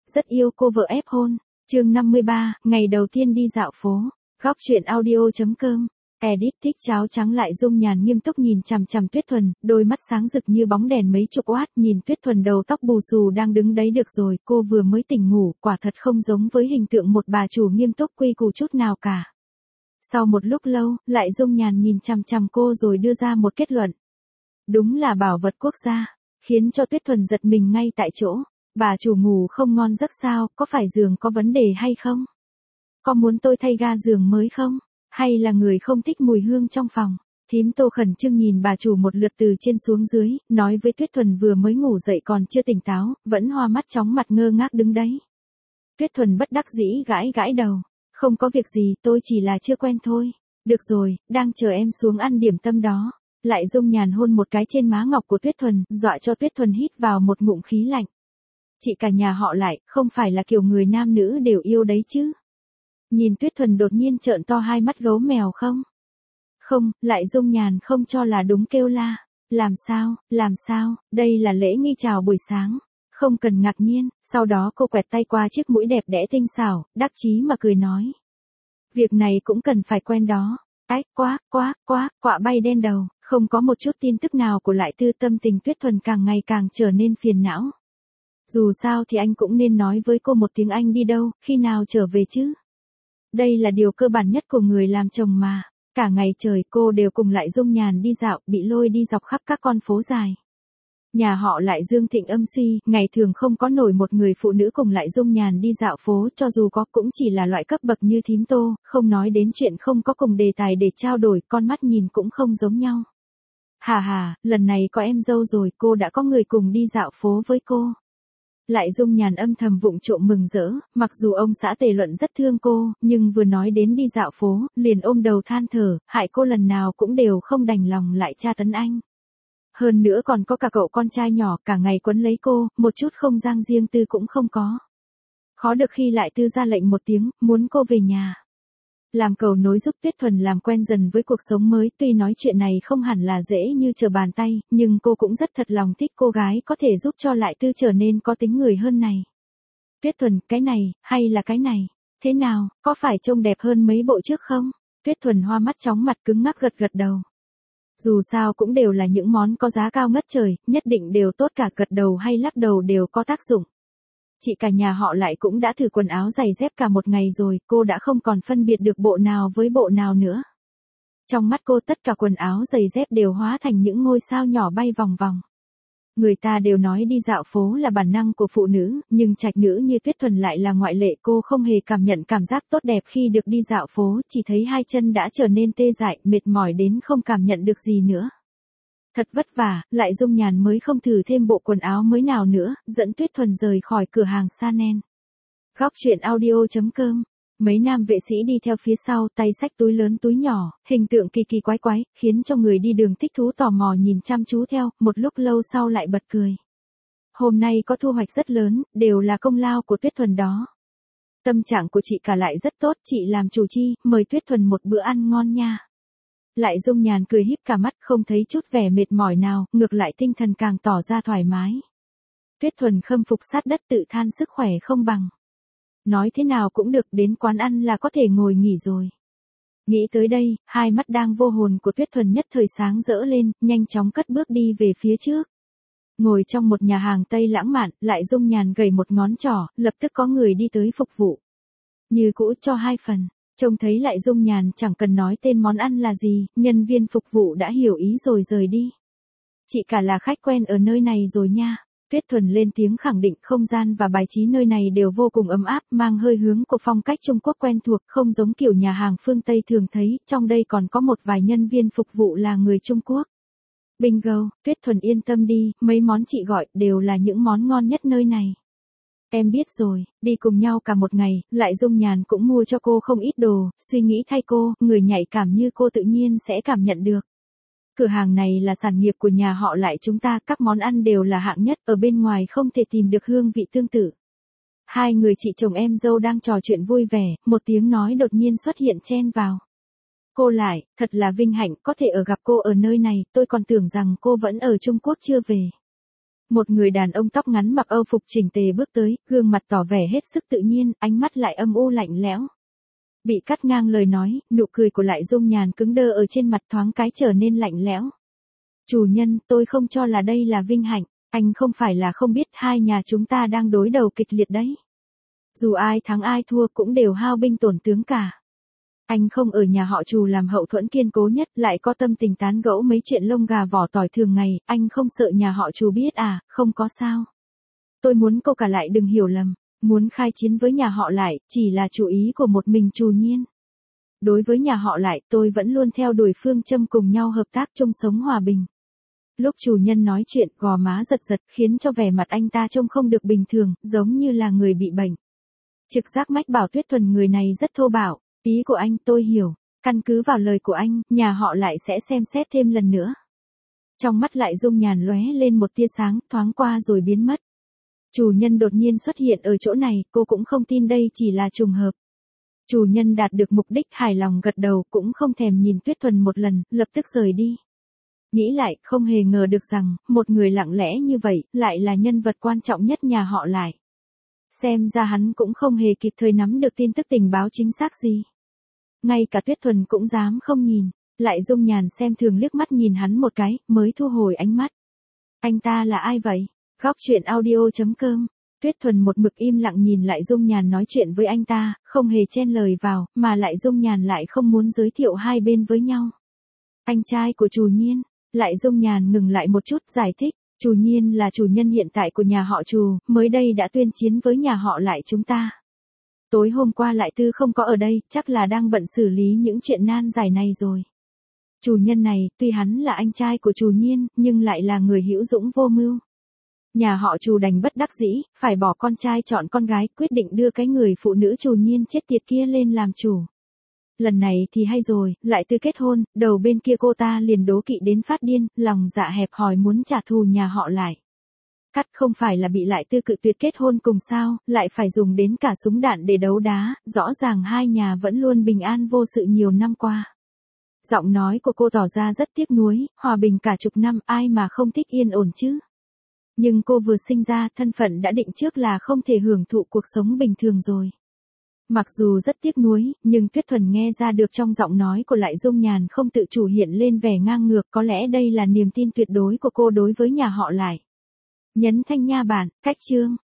rất yêu cô vợ ép hôn. Chương 53, ngày đầu tiên đi dạo phố. Góc truyện audio.com. Edit thích cháo trắng. Lại Dung Nhàn nghiêm túc nhìn chằm chằm Tuyết Thuần, đôi mắt sáng rực như bóng đèn mấy chục oát, nhìn Tuyết Thuần đầu tóc bù xù đang đứng đấy. Được rồi, cô vừa mới tỉnh ngủ, quả thật không giống với hình tượng một bà chủ nghiêm túc quy củ chút nào cả. Sau một lúc lâu, Lại Dung Nhàn nhìn chằm chằm cô rồi đưa ra một kết luận. Đúng là bảo vật quốc gia, khiến cho Tuyết Thuần giật mình ngay tại chỗ. Bà chủ ngủ không ngon giấc sao, có phải giường có vấn đề hay không? Có muốn tôi thay ga giường mới không? Hay là người không thích mùi hương trong phòng? Thím Tô khẩn trương nhìn bà chủ một lượt từ trên xuống dưới, nói với Tuyết Thuần vừa mới ngủ dậy còn chưa tỉnh táo, vẫn hoa mắt chóng mặt ngơ ngác đứng đấy. Tuyết Thuần bất đắc dĩ gãi gãi đầu. Không có việc gì, tôi chỉ là chưa quen thôi. Được rồi, đang chờ em xuống ăn điểm tâm đó. Lại Dung Nhàn hôn một cái trên má ngọc của Tuyết Thuần, dọa cho Tuyết Thuần hít vào một ngụm khí lạnh. Chị cả nhà họ Lại, không phải là kiểu người nam nữ đều yêu đấy chứ? Nhìn Tuyết Thuần đột nhiên trợn to hai mắt gấu mèo không? Không, Lại Dung Nhàn không cho là đúng kêu la. Làm sao, đây là lễ nghi chào buổi sáng. Không cần ngạc nhiên, sau đó cô quẹt tay qua chiếc mũi đẹp đẽ tinh xảo, đắc chí mà cười nói. Việc này cũng cần phải quen đó. Ách, quạ bay đen đầu, không có một chút tin tức nào của Lại Tư. Tâm tình Tuyết Thuần càng ngày càng trở nên phiền não. Dù sao thì anh cũng nên nói với cô một tiếng anh đi đâu, khi nào trở về chứ. Đây là điều cơ bản nhất của người làm chồng mà. Cả ngày trời cô đều cùng Lại Dung Nhàn đi dạo, bị lôi đi dọc khắp các con phố dài. Nhà họ Lại Dương thịnh âm suy, ngày thường không có nổi một người phụ nữ cùng Lại Dung Nhàn đi dạo phố, cho dù có cũng chỉ là loại cấp bậc như thím Tô, không nói đến chuyện không có cùng đề tài để trao đổi, con mắt nhìn cũng không giống nhau. Hà, lần này có em dâu rồi, cô đã có người cùng đi dạo phố với cô. Lại Dung Nhàn âm thầm vụng trộm mừng rỡ, mặc dù ông xã Tề Luận rất thương cô, nhưng vừa nói đến đi dạo phố, liền ôm đầu than thở, hại cô lần nào cũng đều không đành lòng lại tra tấn anh. Hơn nữa còn có cả cậu con trai nhỏ cả ngày quấn lấy cô, một chút không gian riêng tư cũng không có. Khó được khi Lại Tư ra lệnh một tiếng, muốn cô về nhà. Làm cầu nối giúp Tuyết Thuần làm quen dần với cuộc sống mới, tuy nói chuyện này không hẳn là dễ như trở bàn tay, nhưng cô cũng rất thật lòng thích cô gái có thể giúp cho Lại Tư trở nên có tính người hơn này. Tuyết Thuần, cái này, hay là cái này? Thế nào, có phải trông đẹp hơn mấy bộ trước không? Tuyết Thuần hoa mắt chóng mặt cứng ngắc gật gật đầu. Dù sao cũng đều là những món có giá cao ngất trời, nhất định đều tốt cả, gật đầu hay lắc đầu đều có tác dụng. Chị cả nhà họ Lại cũng đã thử quần áo giày dép cả một ngày rồi, cô đã không còn phân biệt được bộ nào với bộ nào nữa. Trong mắt cô tất cả quần áo giày dép đều hóa thành những ngôi sao nhỏ bay vòng vòng. Người ta đều nói đi dạo phố là bản năng của phụ nữ, nhưng trạch nữ như Tuyết Thuần lại là ngoại lệ. Cô không hề cảm nhận cảm giác tốt đẹp khi được đi dạo phố, chỉ thấy hai chân đã trở nên tê dại, mệt mỏi đến không cảm nhận được gì nữa. Thật vất vả, Lại Dung Nhàn mới không thử thêm bộ quần áo mới nào nữa, dẫn Tuyết Thuần rời khỏi cửa hàng Chanel. Góc truyện audio.com. Mấy nam vệ sĩ đi theo phía sau, tay xách túi lớn túi nhỏ, hình tượng kỳ kỳ quái quái, khiến cho người đi đường thích thú tò mò nhìn chăm chú theo, một lúc lâu sau lại bật cười. Hôm nay có thu hoạch rất lớn, đều là công lao của Tuyết Thuần đó. Tâm trạng của chị cả Lại rất tốt, chị làm chủ chi, mời Tuyết Thuần một bữa ăn ngon nha. Lại Dung Nhàn cười híp cả mắt, không thấy chút vẻ mệt mỏi nào, ngược lại tinh thần càng tỏ ra thoải mái. Tuyết Thuần khâm phục sát đất tự than sức khỏe không bằng. Nói thế nào cũng được, đến quán ăn là có thể ngồi nghỉ rồi. Nghĩ tới đây, hai mắt đang vô hồn của Tuyết Thuần nhất thời sáng rỡ lên, nhanh chóng cất bước đi về phía trước. Ngồi trong một nhà hàng Tây lãng mạn, Lại Dung Nhàn gầy một ngón trỏ, lập tức có người đi tới phục vụ. Như cũ cho 2 phần. Trông thấy Lại Dung Nhàn chẳng cần nói tên món ăn là gì, nhân viên phục vụ đã hiểu ý rồi rời đi. Chị cả là khách quen ở nơi này rồi nha. Tuyết Thuần lên tiếng khẳng định, không gian và bài trí nơi này đều vô cùng ấm áp, mang hơi hướng của phong cách Trung Quốc quen thuộc, không giống kiểu nhà hàng phương Tây thường thấy, trong đây còn có một vài nhân viên phục vụ là người Trung Quốc. Bingo, Tuyết Thuần yên tâm đi, mấy món chị gọi đều là những món ngon nhất nơi này. Em biết rồi, đi cùng nhau cả một ngày, Lại Dung Nhàn cũng mua cho cô không ít đồ, suy nghĩ thay cô, người nhạy cảm như cô tự nhiên sẽ cảm nhận được. Cửa hàng này là sản nghiệp của nhà họ Lại chúng ta, các món ăn đều là hạng nhất, ở bên ngoài không thể tìm được hương vị tương tự. Hai người chị chồng em dâu đang trò chuyện vui vẻ, một tiếng nói đột nhiên xuất hiện chen vào. Cô Lại, thật là vinh hạnh có thể gặp cô ở nơi này, tôi còn tưởng rằng cô vẫn ở Trung Quốc chưa về. Một người đàn ông tóc ngắn mặc âu phục chỉnh tề bước tới, gương mặt tỏ vẻ hết sức tự nhiên, ánh mắt lại âm u lạnh lẽo. Bị cắt ngang lời nói, nụ cười của Lại Dung Nhàn cứng đơ ở trên mặt thoáng cái trở nên lạnh lẽo. Chủ nhân, tôi không cho là đây là vinh hạnh, anh không phải là không biết hai nhà chúng ta đang đối đầu kịch liệt đấy. Dù ai thắng ai thua cũng đều hao binh tổn tướng cả. Anh không ở nhà họ Trù làm hậu thuẫn kiên cố nhất, lại có tâm tình tán gẫu mấy chuyện lông gà vỏ tỏi thường ngày, anh không sợ nhà họ Trù biết à? Không có sao. Tôi muốn cô cả Lại đừng hiểu lầm, muốn khai chiến với nhà họ Lại, chỉ là chủ ý của một mình Trù Nhiên. Đối với nhà họ Lại, tôi vẫn luôn theo đuổi phương châm cùng nhau hợp tác chung sống hòa bình. Lúc chủ nhân nói chuyện, gò má giật giật, khiến cho vẻ mặt anh ta trông không được bình thường, giống như là người bị bệnh. Trực giác mách bảo Tuyết Thuần người này rất thô bạo. Ý của anh tôi hiểu, căn cứ vào lời của anh, nhà họ Lại sẽ xem xét thêm lần nữa. Trong mắt Lại Dung Nhàn lóe lên một tia sáng, thoáng qua rồi biến mất. Chủ nhân đột nhiên xuất hiện ở chỗ này, cô cũng không tin đây chỉ là trùng hợp. Chủ nhân đạt được mục đích, hài lòng gật đầu, cũng không thèm nhìn Tuyết Thuần một lần, lập tức rời đi. Nghĩ lại, không hề ngờ được rằng, một người lặng lẽ như vậy, lại là nhân vật quan trọng nhất nhà họ Lại. Xem ra hắn cũng không hề kịp thời nắm được tin tức tình báo chính xác gì. Ngay cả Tuyết Thuần cũng dám không nhìn, Lại Dung Nhàn xem thường liếc mắt nhìn hắn một cái, mới thu hồi ánh mắt. Anh ta là ai vậy? Góc truyện audio.com. Tuyết Thuần một mực im lặng nhìn Lại Dung Nhàn nói chuyện với anh ta, không hề chen lời vào, mà Lại Dung Nhàn lại không muốn giới thiệu hai bên với nhau. Anh trai của Trù Nhiên. Lại Dung Nhàn ngừng lại một chút giải thích. Trù Nhiên là chủ nhân hiện tại của nhà họ Trù, mới đây đã tuyên chiến với nhà họ Lại chúng ta. Tối hôm qua Lại Tư không có ở đây, chắc là đang bận xử lý những chuyện nan giải này rồi. Chủ nhân này, tuy hắn là anh trai của Trù Nhiên, nhưng lại là người hữu dũng vô mưu. Nhà họ Trù đành bất đắc dĩ, phải bỏ con trai chọn con gái, quyết định đưa cái người phụ nữ Trù Nhiên chết tiệt kia lên làm chủ. Lần này thì hay rồi, Lại Tư kết hôn, đầu bên kia cô ta liền đố kỵ đến phát điên, lòng dạ hẹp hòi muốn trả thù nhà họ Lại. Cắt không phải là bị Lại Tư cự tuyệt kết hôn cùng sao, lại phải dùng đến cả súng đạn để đấu đá, rõ ràng hai nhà vẫn luôn bình an vô sự nhiều năm qua. Giọng nói của cô tỏ ra rất tiếc nuối, hòa bình cả chục năm, ai mà không thích yên ổn chứ. Nhưng cô vừa sinh ra, thân phận đã định trước là không thể hưởng thụ cuộc sống bình thường rồi. Mặc dù rất tiếc nuối, nhưng Tuyết Thuần nghe ra được trong giọng nói của Lại Dung Nhàn không tự chủ hiện lên vẻ ngang ngược, có lẽ đây là niềm tin tuyệt đối của cô đối với nhà họ Lại. Nhấn thanh nha bản, cách chương.